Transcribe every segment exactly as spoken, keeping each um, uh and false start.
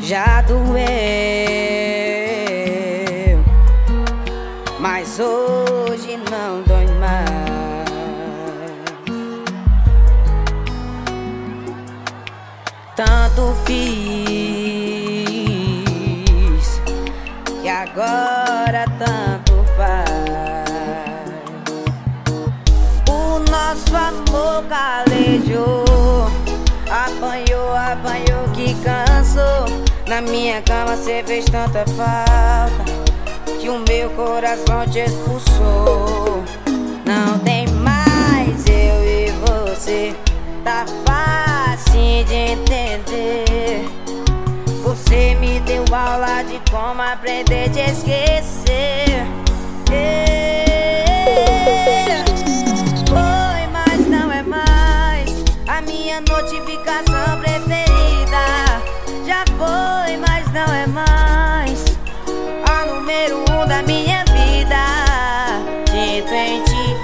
Já doeu, mas hoje não dói mais. Tanto fiz que agora tanto faz. O nosso amor calejou, apanhou, apanhou que cansou. Na minha cama cê fez tanta falta que o meu coração te expulsou. Não tem mais eu e você, tá fácil de entender. Você me deu aula de como aprender a te esquecer. Foi, mas não é mais a minha notificação preferida. Já foi, mas não é mais a número um da minha vida. Sinto em te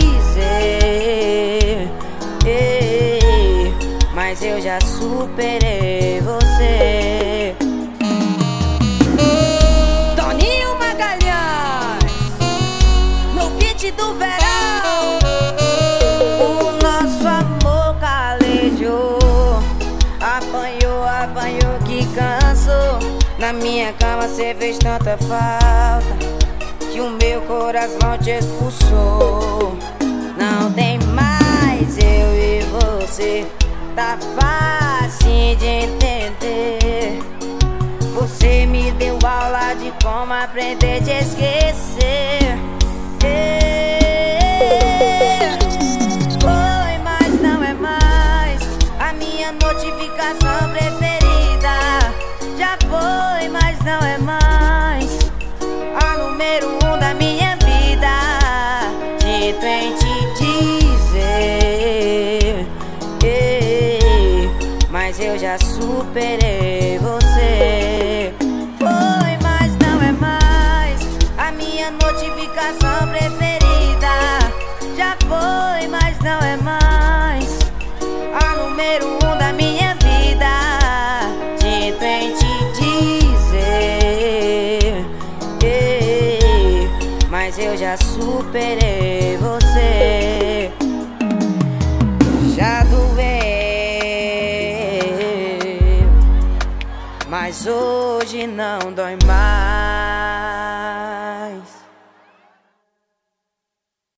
dizer, ei, mas eu já superei você. Toninho Magalhães, no beat do verão. O nosso amor calejou, apanhou, apanhou que cansou. Na minha cama cê fez tanta falta que o meu coração te expulsou. Não tem mais eu e você, tá fácil de entender. Você me deu aula de como aprender a te esquecer. Foi, mas não é mais a minha notificação preferida. Já foi, mas não é mais a número um da minha vida. Sinto em te dizer, ei, mas eu já superei você. Foi, mas não é mais a minha notificação preferida. Já foi, mas não é mais a número um da minha vida. Sinto em te dizer, ei, mas eu já superei você. Já doeu, mas hoje não dói mais.